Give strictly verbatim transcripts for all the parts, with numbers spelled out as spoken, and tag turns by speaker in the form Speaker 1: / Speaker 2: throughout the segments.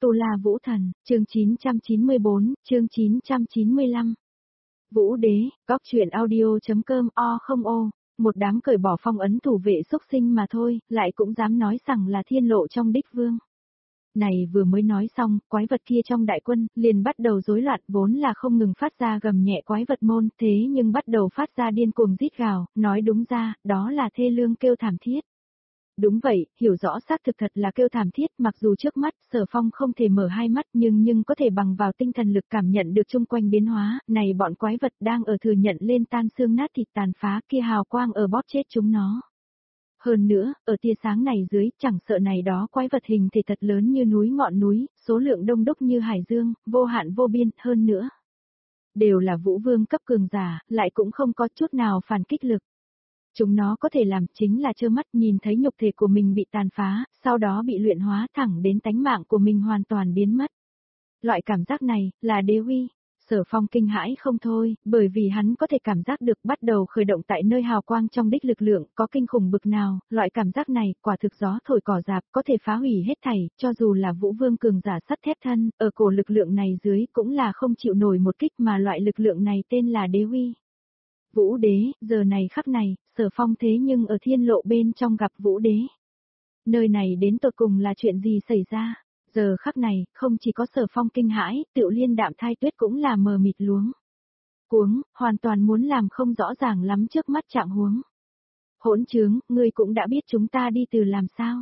Speaker 1: Tu La Vũ Thần, chương chín trăm chín mươi bốn, chương chín trăm chín mươi lăm. Vũ Đế, góc truyện audio.com o không ô, một đám cởi bỏ phong ấn thủ vệ xúc sinh mà thôi, lại cũng dám nói rằng là thiên lộ trong đích vương. Này vừa mới nói xong, quái vật kia trong đại quân, liền bắt đầu rối loạn, vốn là không ngừng phát ra gầm nhẹ quái vật môn, thế nhưng bắt đầu phát ra điên cuồng rít gào, nói đúng ra, đó là thê lương kêu thảm thiết. Đúng vậy, hiểu rõ xác thực thật là kêu thảm thiết, mặc dù trước mắt, Sở Phong không thể mở hai mắt nhưng nhưng có thể bằng vào tinh thần lực cảm nhận được chung quanh biến hóa, này bọn quái vật đang ở thừa nhận lên tan xương nát thịt tàn phá kia hào quang ở bóp chết chúng nó. Hơn nữa, ở tia sáng này dưới, chẳng sợ này đó quái vật hình thể thật lớn như núi ngọn núi, số lượng đông đúc như hải dương, vô hạn vô biên, hơn nữa. Đều là vũ vương cấp cường giả, lại cũng không có chút nào phản kích lực. Chúng nó có thể làm chính là trơ mắt nhìn thấy nhục thể của mình bị tàn phá, sau đó bị luyện hóa thẳng đến tánh mạng của mình hoàn toàn biến mất. Loại cảm giác này, là đế uy. Sở Phong kinh hãi không thôi, bởi vì hắn có thể cảm giác được bắt đầu khởi động tại nơi hào quang trong đích lực lượng, có kinh khủng bực nào, loại cảm giác này, quả thực gió thổi cỏ rạp, có thể phá hủy hết thảy, cho dù là vũ vương cường giả sắt thép thân, ở cổ lực lượng này dưới cũng là không chịu nổi một kích mà loại lực lượng này tên là đế uy. Vũ Đế, giờ này khắc này, Sở Phong thế nhưng ở thiên lộ bên trong gặp Vũ Đế. Nơi này đến tột cùng là chuyện gì xảy ra? Giờ khắc này, không chỉ có Sở Phong kinh hãi, Tiểu Liên Đạm Thai Tuyết cũng là mờ mịt luống. Cuống, hoàn toàn muốn làm không rõ ràng lắm trước mắt trạng huống. Hỗn trướng, ngươi cũng đã biết chúng ta đi từ làm sao?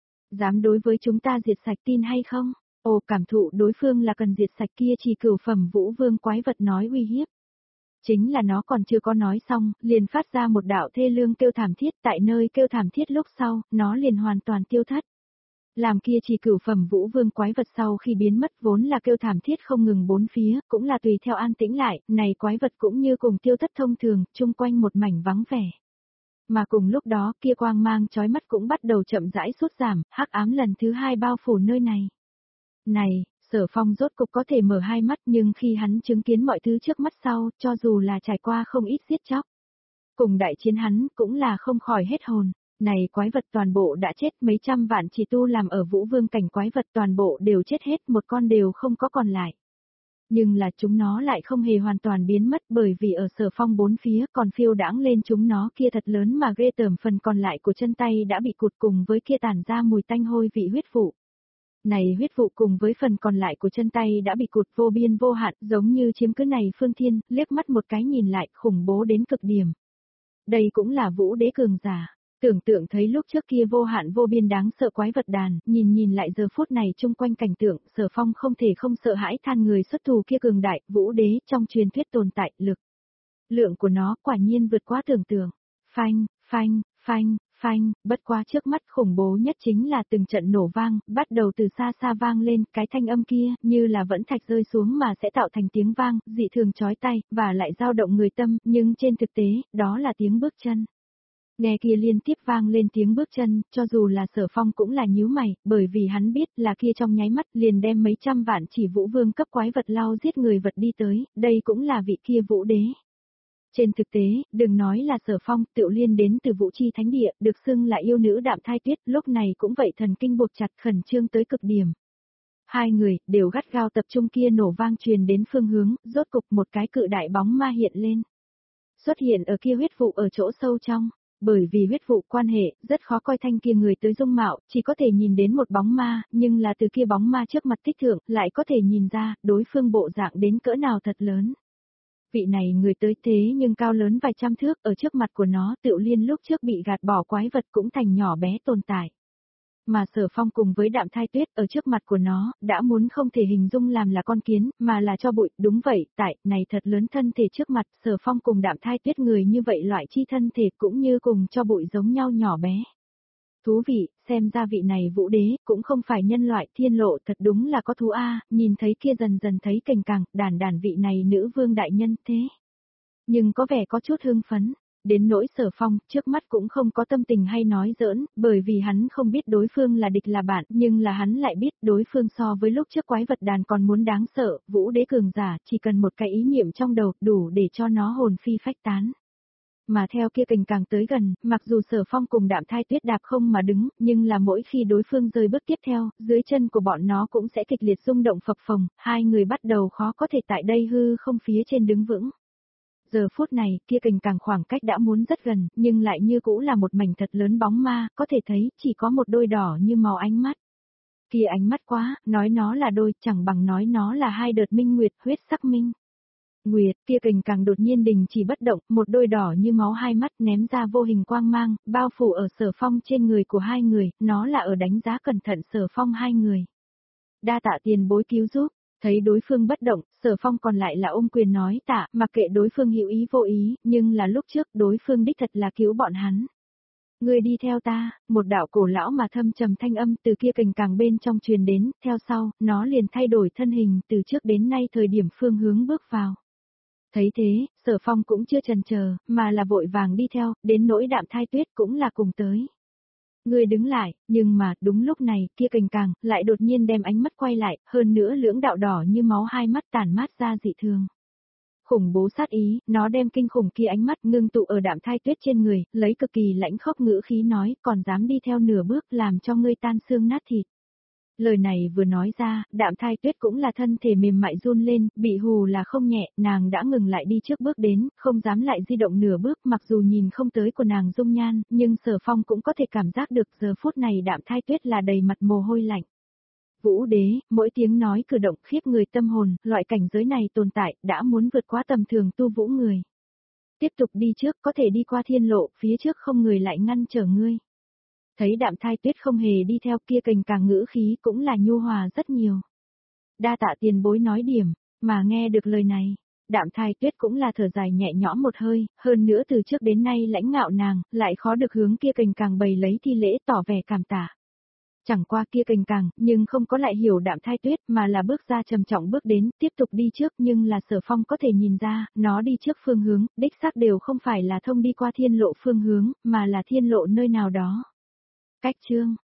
Speaker 1: Dám đối với chúng ta diệt sạch tin hay không? Ồ, cảm thụ đối phương là cần diệt sạch kia chỉ cửu phẩm vũ vương quái vật nói uy hiếp. Chính là nó còn chưa có nói xong, liền phát ra một đạo thê lương kêu thảm thiết, tại nơi kêu thảm thiết lúc sau, nó liền hoàn toàn tiêu thất. Làm kia chỉ cửu phẩm vũ vương quái vật sau khi biến mất vốn là kêu thảm thiết không ngừng bốn phía, cũng là tùy theo an tĩnh lại, này quái vật cũng như cùng tiêu thất thông thường, chung quanh một mảnh vắng vẻ. Mà cùng lúc đó kia quang mang chói mắt cũng bắt đầu chậm rãi sút giảm, hắc ám lần thứ hai bao phủ nơi này. Này, Sở Phong rốt cục có thể mở hai mắt nhưng khi hắn chứng kiến mọi thứ trước mắt sau, cho dù là trải qua không ít giết chóc. Cùng đại chiến hắn cũng là không khỏi hết hồn, này quái vật toàn bộ đã chết mấy trăm vạn chỉ tu làm ở vũ vương cảnh quái vật toàn bộ đều chết hết một con đều không có còn lại. Nhưng là chúng nó lại không hề hoàn toàn biến mất bởi vì ở Sở Phong bốn phía còn phiêu đãng lên chúng nó kia thật lớn mà ghê tởm phần còn lại của chân tay đã bị cụt cùng với kia tản ra mùi tanh hôi vị huyết vụ. Này huyết vụ cùng với phần còn lại của chân tay đã bị cụt vô biên vô hạn giống như chiếm cứ này phương thiên, liếc mắt một cái nhìn lại khủng bố đến cực điểm. Đây cũng là Vũ Đế cường giả, tưởng tượng thấy lúc trước kia vô hạn vô biên đáng sợ quái vật đàn, nhìn nhìn lại giờ phút này chung quanh cảnh tượng, Sở Phong không thể không sợ hãi than người xuất thù kia cường đại, Vũ Đế trong truyền thuyết tồn tại, lực. Lượng của nó quả nhiên vượt quá tưởng tượng. Phanh, phanh, phanh. Phanh, bất quá trước mắt khủng bố nhất chính là từng trận nổ vang, bắt đầu từ xa xa vang lên, cái thanh âm kia, như là vẫn thạch rơi xuống mà sẽ tạo thành tiếng vang, dị thường chói tai, và lại dao động người tâm, nhưng trên thực tế, đó là tiếng bước chân. Nghe kia liên tiếp vang lên tiếng bước chân, cho dù là Sở Phong cũng là nhíu mày, bởi vì hắn biết là kia trong nháy mắt liền đem mấy trăm vạn chỉ vũ vương cấp quái vật lao giết người vật đi tới, đây cũng là vị kia Vũ Đế. Trên thực tế, đừng nói là Sở Phong, Tiểu Liên đến từ Vũ Chi Thánh Địa, được xưng là yêu nữ Đạm Thai Tuyết, lúc này cũng vậy thần kinh buộc chặt khẩn trương tới cực điểm. Hai người, đều gắt gao tập trung kia nổ vang truyền đến phương hướng, rốt cục một cái cự đại bóng ma hiện lên. Xuất hiện ở kia huyết vụ ở chỗ sâu trong, bởi vì huyết vụ quan hệ, rất khó coi thanh kia người tới dung mạo, chỉ có thể nhìn đến một bóng ma, nhưng là từ kia bóng ma trước mặt tích thượng, lại có thể nhìn ra, đối phương bộ dạng đến cỡ nào thật lớn. Vị này người tới thế nhưng cao lớn vài trăm thước, ở trước mặt của nó Tiểu Liên lúc trước bị gạt bỏ quái vật cũng thành nhỏ bé tồn tại. Mà Sở Phong cùng với Đạm Thai Tuyết ở trước mặt của nó, đã muốn không thể hình dung làm là con kiến, mà là cho bụi, đúng vậy, tại, này thật lớn thân thể trước mặt, Sở Phong cùng Đạm Thai Tuyết người như vậy loại chi thân thể cũng như cùng cho bụi giống nhau nhỏ bé. Thú vị, xem ra vị này Vũ Đế, cũng không phải nhân loại thiên lộ thật đúng là có thú a, nhìn thấy kia dần dần thấy cành càng, đàn đàn vị này nữ vương đại nhân thế. Nhưng có vẻ có chút hưng phấn, đến nỗi Sở Phong, trước mắt cũng không có tâm tình hay nói giỡn, bởi vì hắn không biết đối phương là địch là bạn, nhưng là hắn lại biết đối phương so với lúc trước quái vật đàn còn muốn đáng sợ, Vũ Đế cường giả, chỉ cần một cái ý niệm trong đầu, đủ để cho nó hồn phi phách tán. Mà theo kia kình càng tới gần, mặc dù Sở Phong cùng Đạm Thai Tuyết đạp không mà đứng, nhưng là mỗi khi đối phương rơi bước tiếp theo, dưới chân của bọn nó cũng sẽ kịch liệt rung động phập phồng, hai người bắt đầu khó có thể tại đây hư không phía trên đứng vững. Giờ phút này, kia kình càng khoảng cách đã muốn rất gần, nhưng lại như cũ là một mảnh thật lớn bóng ma, có thể thấy, chỉ có một đôi đỏ như màu ánh mắt. Kia ánh mắt quá, nói nó là đôi, chẳng bằng nói nó là hai đợt minh nguyệt, huyết sắc minh. Nguyệt, kia kình càng đột nhiên đình chỉ bất động, một đôi đỏ như máu hai mắt ném ra vô hình quang mang, bao phủ ở Sở Phong trên người của hai người, nó là ở đánh giá cẩn thận Sở Phong hai người. Đa tạ tiền bối cứu giúp, thấy đối phương bất động, Sở Phong còn lại là ôm quyền nói tạ, mặc kệ đối phương hữu ý vô ý, nhưng là lúc trước đối phương đích thật là cứu bọn hắn. Ngươi đi theo ta, một đạo cổ lão mà thâm trầm thanh âm từ kia kình càng bên trong truyền đến, theo sau, nó liền thay đổi thân hình từ trước đến nay thời điểm phương hướng bước vào. Thấy thế, Sở Phong cũng chưa chần chờ, mà là vội vàng đi theo, đến nỗi Đạm Thai Tuyết cũng là cùng tới. Ngươi đứng lại, nhưng mà, đúng lúc này, kia kình càng, lại đột nhiên đem ánh mắt quay lại, hơn nữa lưỡng đạo đỏ như máu hai mắt tản mát ra dị thường. Khủng bố sát ý, nó đem kinh khủng kia ánh mắt ngưng tụ ở Đạm Thai Tuyết trên người, lấy cực kỳ lãnh khốc ngữ khí nói, còn dám đi theo nửa bước làm cho ngươi tan xương nát thịt. Lời này vừa nói ra, Đạm Thai Tuyết cũng là thân thể mềm mại run lên, bị hù là không nhẹ, nàng đã ngừng lại đi trước bước đến, không dám lại di động nửa bước, mặc dù nhìn không tới của nàng dung nhan, nhưng Sở Phong cũng có thể cảm giác được giờ phút này Đạm Thai Tuyết là đầy mặt mồ hôi lạnh. Vũ đế, mỗi tiếng nói cử động khiếp người tâm hồn, loại cảnh giới này tồn tại, đã muốn vượt quá tầm thường tu vũ người. Tiếp tục đi trước, có thể đi qua thiên lộ, phía trước không người lại ngăn trở ngươi. Thấy Đạm Thai Tuyết không hề đi theo kia kình càng ngữ khí cũng là nhu hòa rất nhiều. Đa tạ tiền bối nói điểm, mà nghe được lời này, Đạm Thai Tuyết cũng là thở dài nhẹ nhõm một hơi, hơn nữa từ trước đến nay lãnh ngạo nàng, lại khó được hướng kia kình càng bày lấy thi lễ tỏ vẻ cảm tạ. Chẳng qua kia kình càng, nhưng không có lại hiểu Đạm Thai Tuyết mà là bước ra trầm trọng bước đến, tiếp tục đi trước nhưng là Sở Phong có thể nhìn ra, nó đi trước phương hướng, đích xác đều không phải là thông đi qua thiên lộ phương hướng, mà là thiên lộ nơi nào đó. Cách chương